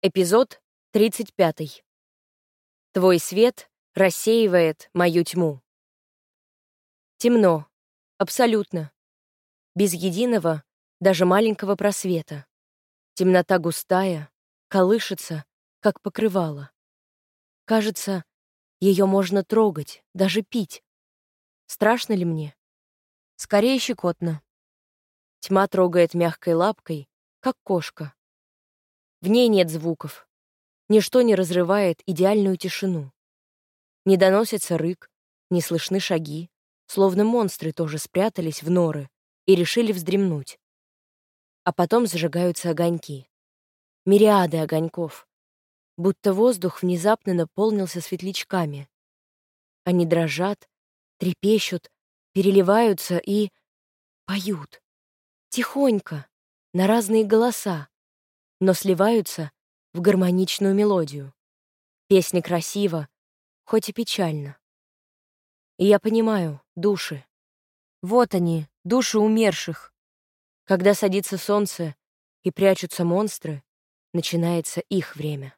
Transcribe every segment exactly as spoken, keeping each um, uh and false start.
Эпизод тридцать пятый. Твой свет рассеивает мою тьму. Темно. Абсолютно. Без единого, даже маленького просвета. Темнота густая, колышется, как покрывало. Кажется, ее можно трогать, даже пить. Страшно ли мне? Скорее щекотно. Тьма трогает мягкой лапкой, как кошка. В ней нет звуков. Ничто не разрывает идеальную тишину. Не доносится рык, не слышны шаги, словно монстры тоже спрятались в норы и решили вздремнуть. А потом зажигаются огоньки. Мириады огоньков. Будто воздух внезапно наполнился светлячками. Они дрожат, трепещут, переливаются и поют. Тихонько, на разные голоса, но сливаются в гармоничную мелодию. Песня красива, хоть и печально. И я понимаю, души. Вот они, души умерших. Когда садится солнце и прячутся монстры, начинается их время.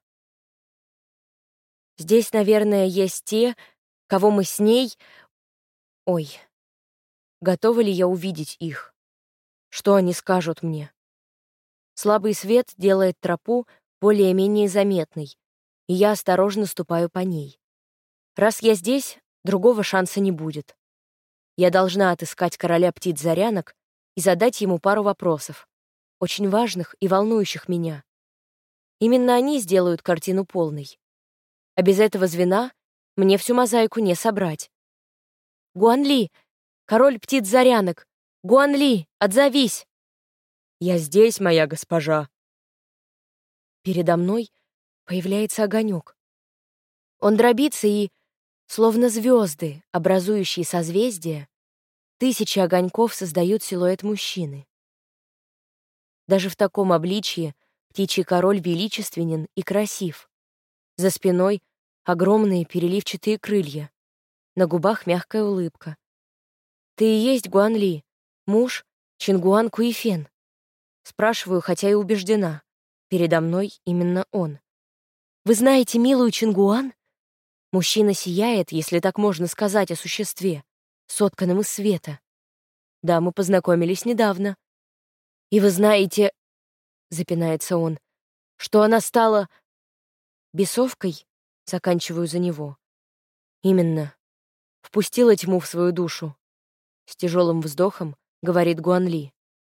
Здесь, наверное, есть те, кого мы с ней... Ой, готова ли я увидеть их? Что они скажут мне? Слабый свет делает тропу более-менее заметной, и я осторожно ступаю по ней. Раз я здесь, другого шанса не будет. Я должна отыскать короля птиц-зарянок и задать ему пару вопросов, очень важных и волнующих меня. Именно они сделают картину полной. А без этого звена мне всю мозаику не собрать. «Гуанли! Король птиц-зарянок! Гуанли, отзовись!» «Я здесь, моя госпожа!» Передо мной появляется огонек. Он дробится и, словно звезды, образующие созвездия, тысячи огоньков создают силуэт мужчины. Даже в таком обличье птичий король величественен и красив. За спиной огромные переливчатые крылья, на губах мягкая улыбка. «Ты и есть Гуанли, муж Чингуан Куйфен?» Спрашиваю, хотя и убеждена. Передо мной именно он. «Вы знаете милую Чингуан?» Мужчина сияет, если так можно сказать о существе, сотканном из света. «Да, мы познакомились недавно. И вы знаете...» — запинается он, — «что она стала...» «Бесовкой?» — заканчиваю за него. «Именно. Впустила тьму в свою душу». С тяжелым вздохом говорит Гуанли.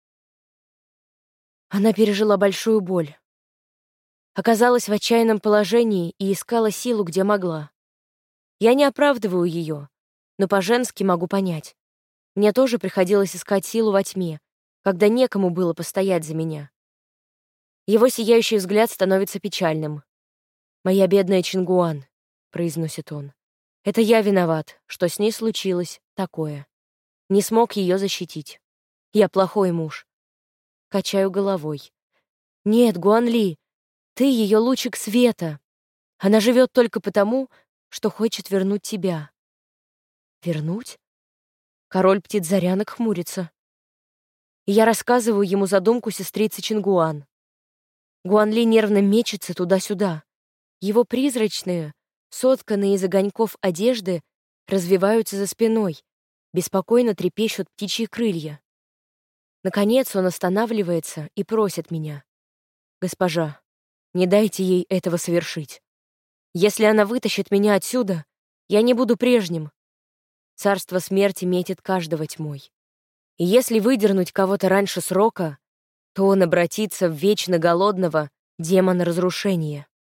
Она пережила большую боль. Оказалась в отчаянном положении и искала силу, где могла. Я не оправдываю ее, но по-женски могу понять. Мне тоже приходилось искать силу во тьме, когда некому было постоять за меня. Его сияющий взгляд становится печальным. «Моя бедная Чингуан», — произносит он, — «это я виноват, что с ней случилось такое. Не смог ее защитить. Я плохой муж». Качаю головой. «Нет, Гуанли, ты ее лучик света. Она живет только потому, что хочет вернуть тебя». «Вернуть?» Король птиц-зарянок хмурится. И я рассказываю ему задумку сестрицы Чингуан. Гуанли нервно мечется туда-сюда. Его призрачные, сотканные из огоньков одежды, развиваются за спиной, беспокойно трепещут птичьи крылья. Наконец он останавливается и просит меня: «Госпожа, не дайте ей этого совершить. Если она вытащит меня отсюда, я не буду прежним. Царство смерти метит каждого тьмой. И если выдернуть кого-то раньше срока, то он обратится в вечно голодного демона разрушения.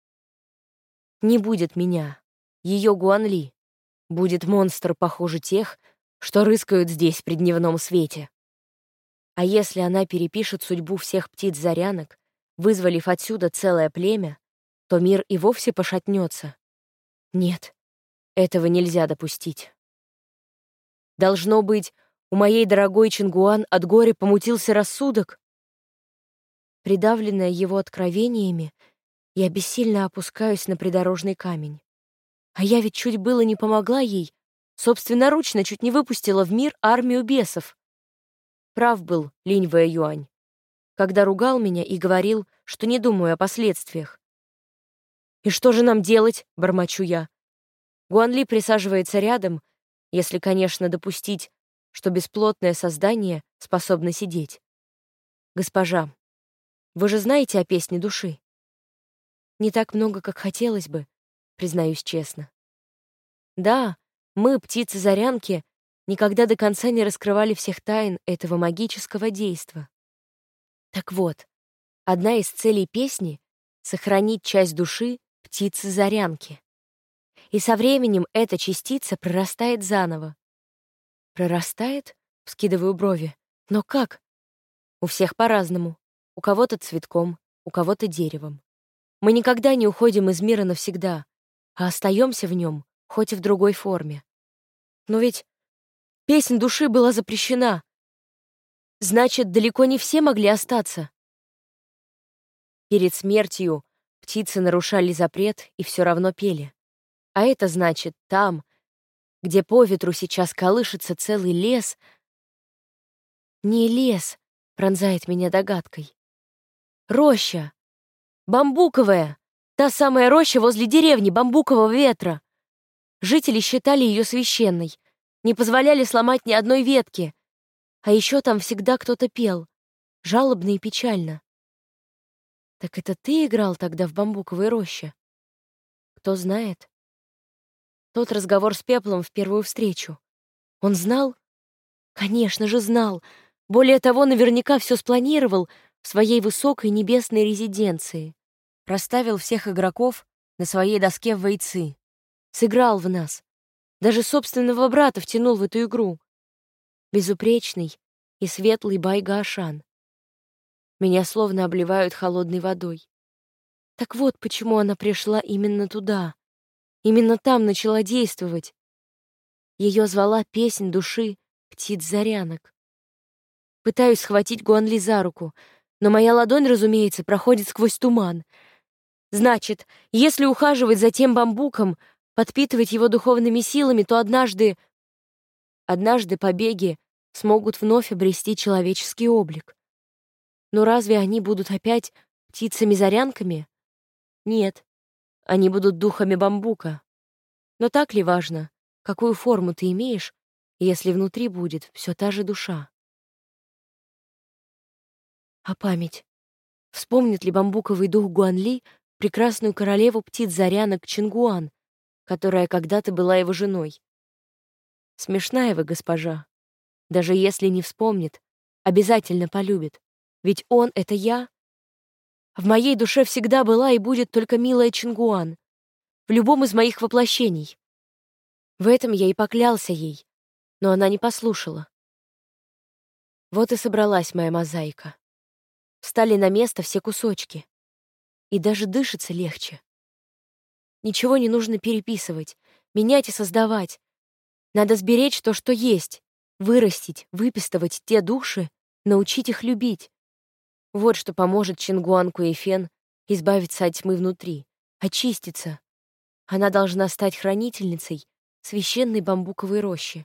Не будет меня, ее Гуанли. Будет монстр похуже тех, что рыскают здесь при дневном свете. А если она перепишет судьбу всех птиц-зарянок, вызволив отсюда целое племя, то мир и вовсе пошатнется. Нет, этого нельзя допустить. Должно быть, у моей дорогой Чингуан от горя помутился рассудок. Придавленная его откровениями, я бессильно опускаюсь на придорожный камень. А я ведь чуть было не помогла ей, собственноручно чуть не выпустила в мир армию бесов. Прав был Линь Вэюань, когда ругал меня и говорил, что не думаю о последствиях. «И что же нам делать?» — бормочу я. Гуанли присаживается рядом, если, конечно, допустить, что бесплотное создание способно сидеть. «Госпожа, вы же знаете о песне души?» «Не так много, как хотелось бы», признаюсь честно. «Да, мы, птицы-зарянки, никогда до конца не раскрывали всех тайн этого магического действа. Так вот, одна из целей песни — сохранить часть души птицы-зарянки. И со временем эта частица прорастает заново. «Прорастает?» — вскидываю брови. «Но как?» «У всех по-разному. У кого-то цветком, у кого-то деревом. Мы никогда не уходим из мира навсегда, а остаемся в нем, хоть и в другой форме. Но ведь песнь души была запрещена. Значит, далеко не все могли остаться». Перед смертью птицы нарушали запрет и все равно пели. А это значит, там, где по ветру сейчас колышется целый лес... Не лес, пронзает меня догадкой. Роща. Бамбуковая. Та самая роща возле деревни Бамбукового ветра. Жители считали ее священной, не позволяли сломать ни одной ветки. А еще там всегда кто-то пел, жалобно и печально. Так это ты играл тогда в бамбуковой роще? Кто знает? Тот разговор с Пеплом в первую встречу. Он знал? Конечно же, знал. Более того, наверняка все спланировал в своей высокой небесной резиденции. Расставил всех игроков на своей доске в вейцы. Сыграл в нас. Даже собственного брата втянул в эту игру. Безупречный и светлый Байга-Ашан. Меня словно обливают холодной водой. Так вот, почему она пришла именно туда. Именно там начала действовать. Ее звала песнь души птиц-зарянок. Пытаюсь схватить Гуанли за руку, но моя ладонь, разумеется, проходит сквозь туман. Значит, если ухаживать за тем бамбуком, подпитывать его духовными силами, то однажды... Однажды побеги смогут вновь обрести человеческий облик. Но разве они будут опять птицами-зарянками? Нет. Они будут духами бамбука. Но так ли важно, какую форму ты имеешь, если внутри будет все та же душа? А память? Вспомнит ли бамбуковый дух Гуанли прекрасную королеву птиц-зарянок Чингуан, которая когда-то была его женой? Смешная вы, госпожа. Даже если не вспомнит, обязательно полюбит. Ведь он — это я. В моей душе всегда была и будет только милая Чингуан. В любом из моих воплощений. В этом я и поклялся ей, но она не послушала. Вот и собралась моя мозаика. Встали на место все кусочки. И даже дышится легче. Ничего не нужно переписывать, менять и создавать. Надо сберечь то, что есть, вырастить, выпистывать те души, научить их любить. Вот что поможет Чингуан Куэйфен избавиться от тьмы внутри, очиститься. Она должна стать хранительницей священной бамбуковой рощи.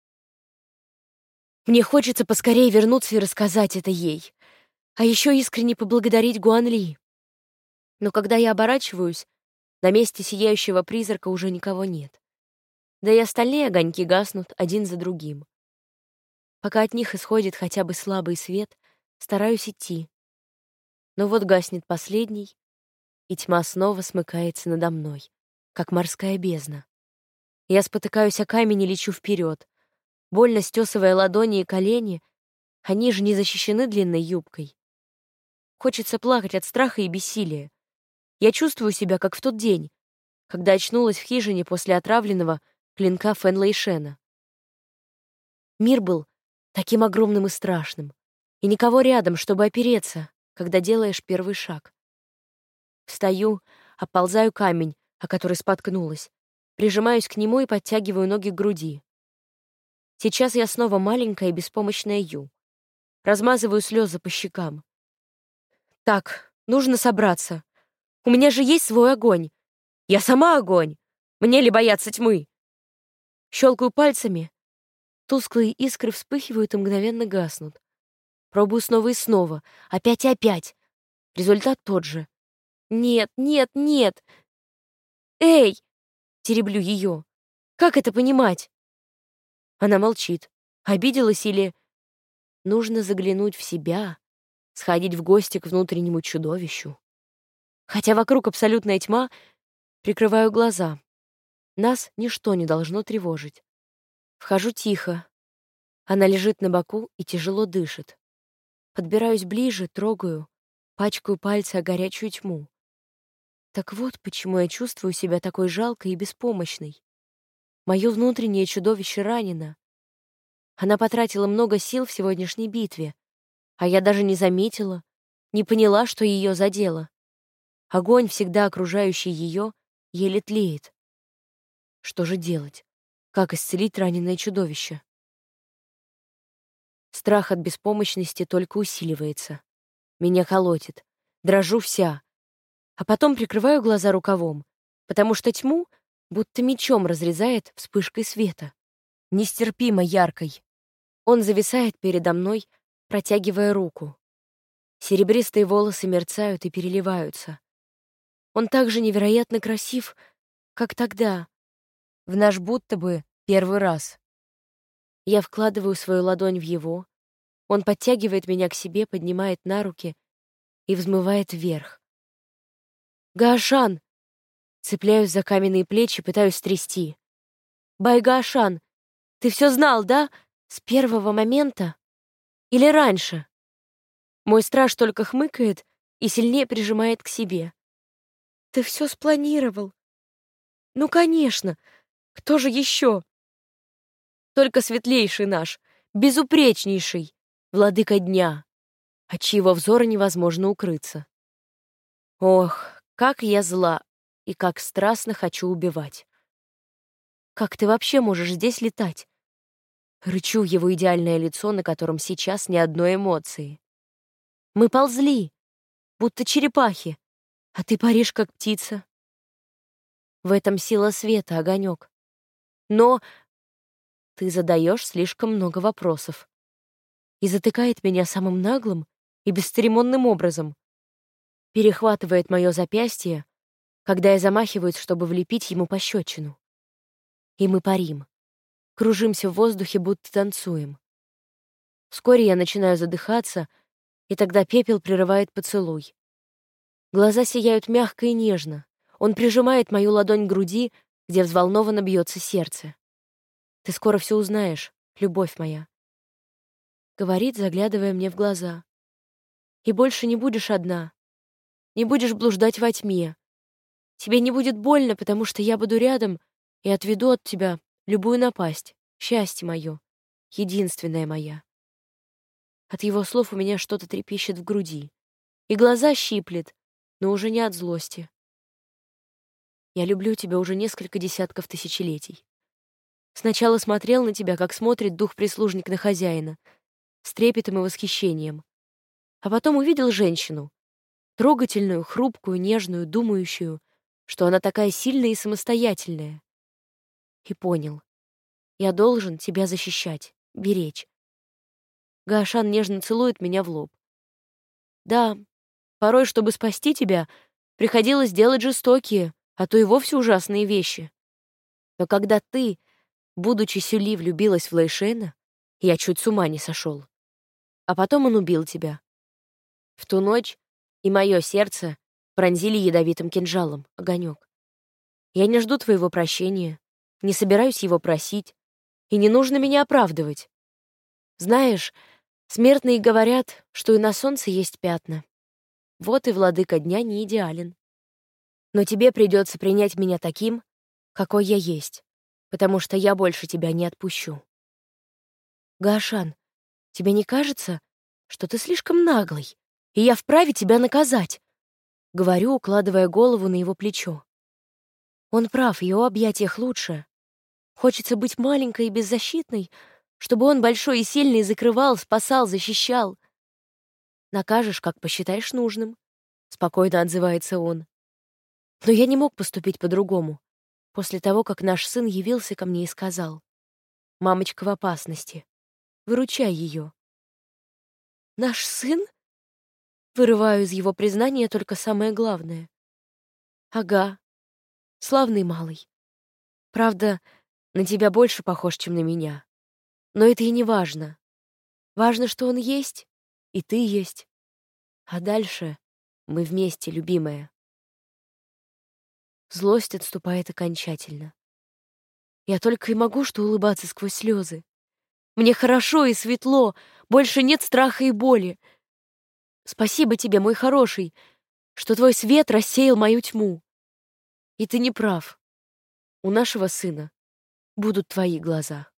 Мне хочется поскорее вернуться и рассказать это ей, а еще искренне поблагодарить Гуанли. Но когда я оборачиваюсь, на месте сияющего призрака уже никого нет. Да и остальные огоньки гаснут один за другим. Пока от них исходит хотя бы слабый свет, стараюсь идти. Но вот гаснет последний, и тьма снова смыкается надо мной, как морская бездна. Я спотыкаюсь о камень и лечу вперед, больно стесывая ладони и колени, они же не защищены длинной юбкой. Хочется плакать от страха и бессилия. Я чувствую себя, как в тот день, когда очнулась в хижине после отравленного клинка Фэн Лэйшена. Мир был таким огромным и страшным, и никого рядом, чтобы опереться, когда делаешь первый шаг. Встаю, оползаю камень, о который споткнулась, прижимаюсь к нему и подтягиваю ноги к груди. Сейчас я снова маленькая и беспомощная Ю. Размазываю слезы по щекам. Так, нужно собраться. У меня же есть свой огонь. Я сама огонь. Мне ли бояться тьмы? Щелкаю пальцами. Тусклые искры вспыхивают и мгновенно гаснут. Пробую снова и снова. Опять и опять. Результат тот же. Нет, нет, нет. Эй!» — тереблю ее. «Как это понимать?» Она молчит. Обиделась или... Нужно заглянуть в себя, сходить в гости к внутреннему чудовищу. Хотя вокруг абсолютная тьма, прикрываю глаза. Нас ничто не должно тревожить. Вхожу тихо. Она лежит на боку и тяжело дышит. Подбираюсь ближе, трогаю, пачкаю пальцы о горячую тьму. Так вот, почему я чувствую себя такой жалкой и беспомощной. Мое внутреннее чудовище ранено. Она потратила много сил в сегодняшней битве, а я даже не заметила, не поняла, что ее задело. Огонь, всегда окружающий ее, еле тлеет. Что же делать? Как исцелить раненое чудовище? Страх от беспомощности только усиливается. Меня колотит. Дрожу вся. А потом прикрываю глаза рукавом, потому что тьму будто мечом разрезает вспышкой света. Нестерпимо яркой. Он зависает передо мной, протягивая руку. Серебристые волосы мерцают и переливаются. Он так же невероятно красив, как тогда, в наш будто бы первый раз. Я вкладываю свою ладонь в его, он подтягивает меня к себе, поднимает на руки и взмывает вверх. «Гаошан!» Цепляюсь за каменные плечи, пытаюсь трясти. «Бай-Гаошан, ты все знал, да? С первого момента? Или раньше?» Мой страж только хмыкает и сильнее прижимает к себе. «Ты все спланировал. Ну, конечно. Кто же еще? Только светлейший наш, безупречнейший, владыка дня, от чьего взора невозможно укрыться. Ох, как я зла и как страстно хочу убивать. Как ты вообще можешь здесь летать?» Рычу в его идеальное лицо, на котором сейчас ни одной эмоции. «Мы ползли, будто черепахи, а ты паришь, как птица. В этом сила света, огонек. Но ты задаешь слишком много вопросов». И затыкает меня самым наглым и бесцеремонным образом. Перехватывает мое запястье, когда я замахиваюсь, чтобы влепить ему пощечину. И мы парим. Кружимся в воздухе, будто танцуем. Вскоре я начинаю задыхаться, и тогда пепел прерывает поцелуй. Глаза сияют мягко и нежно. Он прижимает мою ладонь к груди, где взволнованно бьется сердце. «Ты скоро все узнаешь, любовь моя», — говорит, заглядывая мне в глаза. «И больше не будешь одна, не будешь блуждать во тьме. Тебе не будет больно, потому что я буду рядом и отведу от тебя любую напасть, счастье мое, единственное моя». От его слов у меня что-то трепещет в груди, и глаза щиплет, но уже не от злости. Я люблю тебя уже несколько десятков тысячелетий. Сначала смотрел на тебя, как смотрит дух-прислужник на хозяина, с трепетом и восхищением. А потом увидел женщину, трогательную, хрупкую, нежную, думающую, что она такая сильная и самостоятельная. И понял, я должен тебя защищать, беречь. Гаошан нежно целует меня в лоб. Да, порой, чтобы спасти тебя, приходилось делать жестокие, а то и вовсе ужасные вещи. Но когда ты, будучи Сюли, влюбилась в Лэйшена, я чуть с ума не сошел. А потом он убил тебя. В ту ночь и мое сердце пронзили ядовитым кинжалом, огонек. Я не жду твоего прощения, не собираюсь его просить, и не нужно меня оправдывать. Знаешь, смертные говорят, что и на солнце есть пятна. Вот и владыка дня не идеален. Но тебе придется принять меня таким, какой я есть, потому что я больше тебя не отпущу. Гаошан, тебе не кажется, что ты слишком наглый, и я вправе тебя наказать? Говорю, укладывая голову на его плечо. Он прав, в его объятиях лучше. Хочется быть маленькой и беззащитной, чтобы он большой и сильный закрывал, спасал, защищал. Накажешь, как посчитаешь нужным, спокойно отзывается он. Но я не мог поступить по-другому, после того, как наш сын явился ко мне и сказал: «Мамочка в опасности. Выручай ее». «Наш сын?» Вырываю из его признания только самое главное. «Ага. Славный малый. Правда, на тебя больше похож, чем на меня. Но это и не важно. Важно, что он есть, и ты есть. А дальше мы вместе, любимая. Злость отступает окончательно. Я только и могу что улыбаться сквозь слезы. Мне хорошо и светло, больше нет страха и боли. Спасибо тебе, мой хороший, что твой свет рассеял мою тьму. И ты не прав. У нашего сына будут твои глаза.